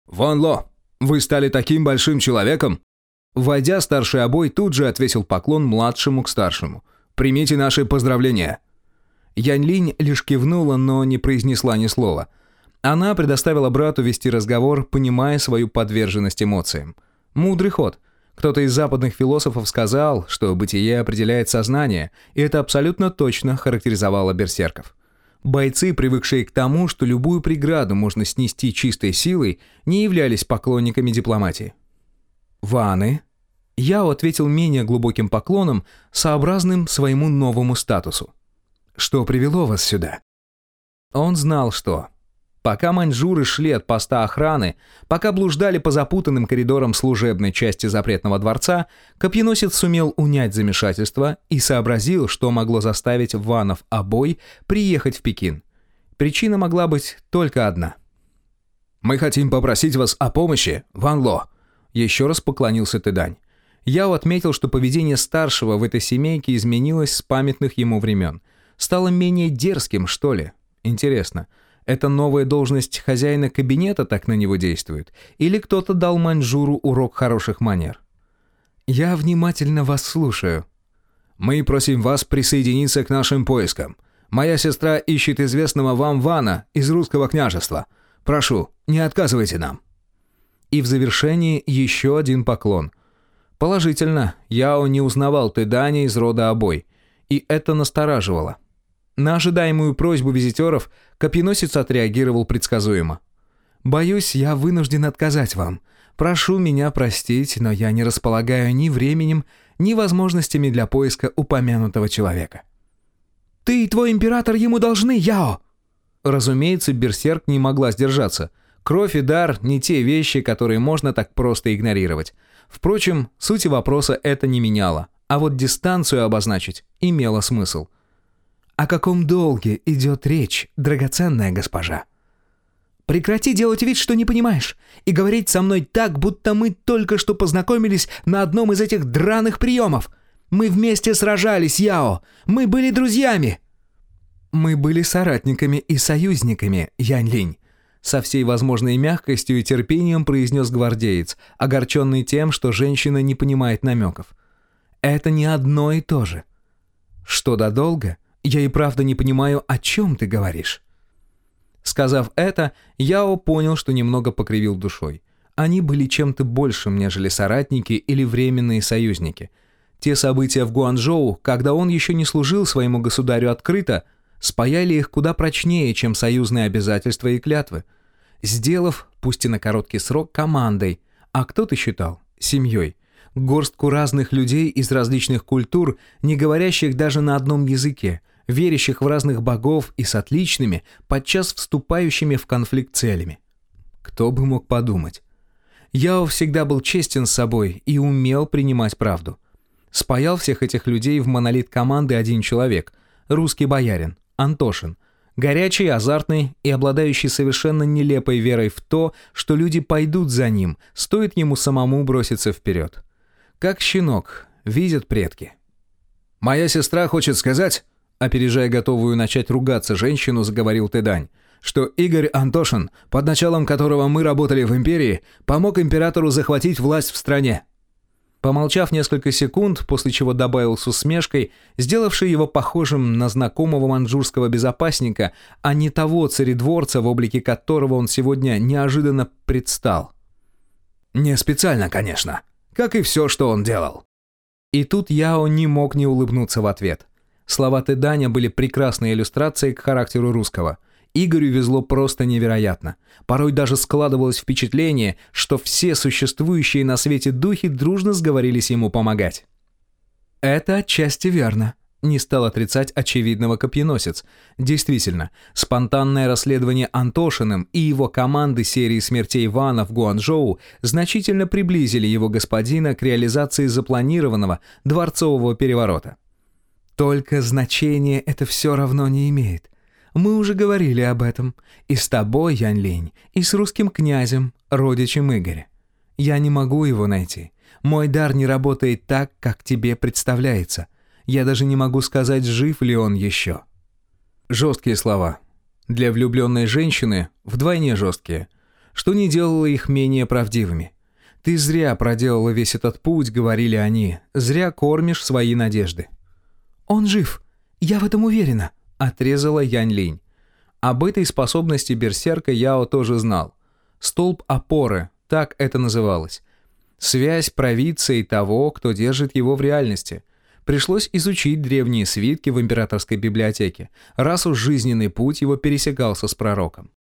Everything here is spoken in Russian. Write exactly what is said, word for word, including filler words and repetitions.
«Ван Ло, вы стали таким большим человеком!» Войдя, старший Абой тут же отвесил поклон младшему к старшему. «Примите наши поздравления!» Янь Линь лишь кивнула, но не произнесла ни слова. Она предоставила брату вести разговор, понимая свою подверженность эмоциям. Мудрый ход. Кто-то из западных философов сказал, что бытие определяет сознание, и это абсолютно точно характеризовало берсерков. Бойцы, привыкшие к тому, что любую преграду можно снести чистой силой, не являлись поклонниками дипломатии. «Ваны?» Яо ответил менее глубоким поклоном, сообразным своему новому статусу. «Что привело вас сюда?» Он знал, что. Пока маньчжуры шли от поста охраны, пока блуждали по запутанным коридорам служебной части запретного дворца, копьеносец сумел унять замешательство и сообразил, что могло заставить Ванов Абой приехать в Пекин. Причина могла быть только одна. «Мы хотим попросить вас о помощи, Ван Ло», — еще раз поклонился Тэдань. Яо отметил, что поведение старшего в этой семейке изменилось с памятных ему времен. Стало менее дерзким, что ли? Интересно, эта новая должность хозяина кабинета так на него действует? Или кто-то дал маньчжуру урок хороших манер? «Я внимательно вас слушаю». «Мы просим вас присоединиться к нашим поискам. Моя сестра ищет известного вам Вана из русского княжества. Прошу, не отказывайте нам». И в завершении еще один поклон. Положительно, Яо не узнавал Тэданя из рода Абой, и это настораживало. На ожидаемую просьбу визитеров копьеносец отреагировал предсказуемо. «Боюсь, я вынужден отказать вам. Прошу меня простить, но я не располагаю ни временем, ни возможностями для поиска упомянутого человека». «Ты и твой император ему должны, Яо!» Разумеется, берсерк не могла сдержаться. Кровь и дар – не те вещи, которые можно так просто игнорировать. Впрочем, сути вопроса это не меняло, а вот дистанцию обозначить имело смысл. «О каком долге идет речь, драгоценная госпожа?» «Прекрати делать вид, что не понимаешь, и говорить со мной так, будто мы только что познакомились на одном из этих драных приемов. Мы вместе сражались, Яо, мы были друзьями!» «Мы были соратниками и союзниками, Янь Линь», со всей возможной мягкостью и терпением произнес гвардеец, огорченный тем, что женщина не понимает намеков. «Это не одно и то же». «Что до долга? Я и правда не понимаю, о чем ты говоришь». Сказав это, Яо понял, что немного покривил душой. Они были чем-то большим, нежели соратники или временные союзники. Те события в Гуанчжоу, когда он еще не служил своему государю открыто, спаяли их куда прочнее, чем союзные обязательства и клятвы, сделав, пусть и на короткий срок, командой, а кто-то считал семьей, горстку разных людей из различных культур, не говорящих даже на одном языке, верящих в разных богов и с отличными, подчас вступающими в конфликт целями. Кто бы мог подумать? Яо всегда был честен с собой и умел принимать правду. Спаял всех этих людей в монолит команды один человек, русский боярин, Антошин, горячий, азартный и обладающий совершенно нелепой верой в то, что люди пойдут за ним, стоит ему самому броситься вперед. Как щенок, видят предки. «Моя сестра хочет сказать», опережая готовую начать ругаться женщину, заговорил Тэдань, что Игорь Антошин, под началом которого мы работали в империи, помог императору захватить власть в стране. Помолчав несколько секунд, после чего добавил с усмешкой, сделавший его похожим на знакомого маньчжурского безопасника, а не того царедворца, в облике которого он сегодня неожиданно предстал. «Не специально, конечно, как и все, что он делал». И тут Яо не мог не улыбнуться в ответ. Слова Тэданя были прекрасной иллюстрацией к характеру русского. Игорю везло просто невероятно. Порой даже складывалось впечатление, что все существующие на свете духи дружно сговорились ему помогать. «Это отчасти верно», — не стал отрицать очевидного копьеносец. Действительно, спонтанное расследование Антошиным и его команды серии смертей Вана в Гуанчжоу значительно приблизили его господина к реализации запланированного дворцового переворота. «Только значение это все равно не имеет. Мы уже говорили об этом. И с тобой, Янь Линь, и с русским князем, родичем Игоря. Я не могу его найти. Мой дар не работает так, как тебе представляется. Я даже не могу сказать, жив ли он еще». Жесткие слова. Для влюбленной женщины вдвойне жесткие. что не делало их менее правдивыми. «Ты зря проделала весь этот путь», — говорили они, — «зря кормишь свои надежды». «Он жив, я в этом уверена», — отрезала Янь Линь. Об этой способности берсерка Яо тоже знал. Столб опоры, так это называлось. Связь провидца и того, кто держит его в реальности. Пришлось изучить древние свитки в императорской библиотеке, раз уж жизненный путь его пересекался с пророком.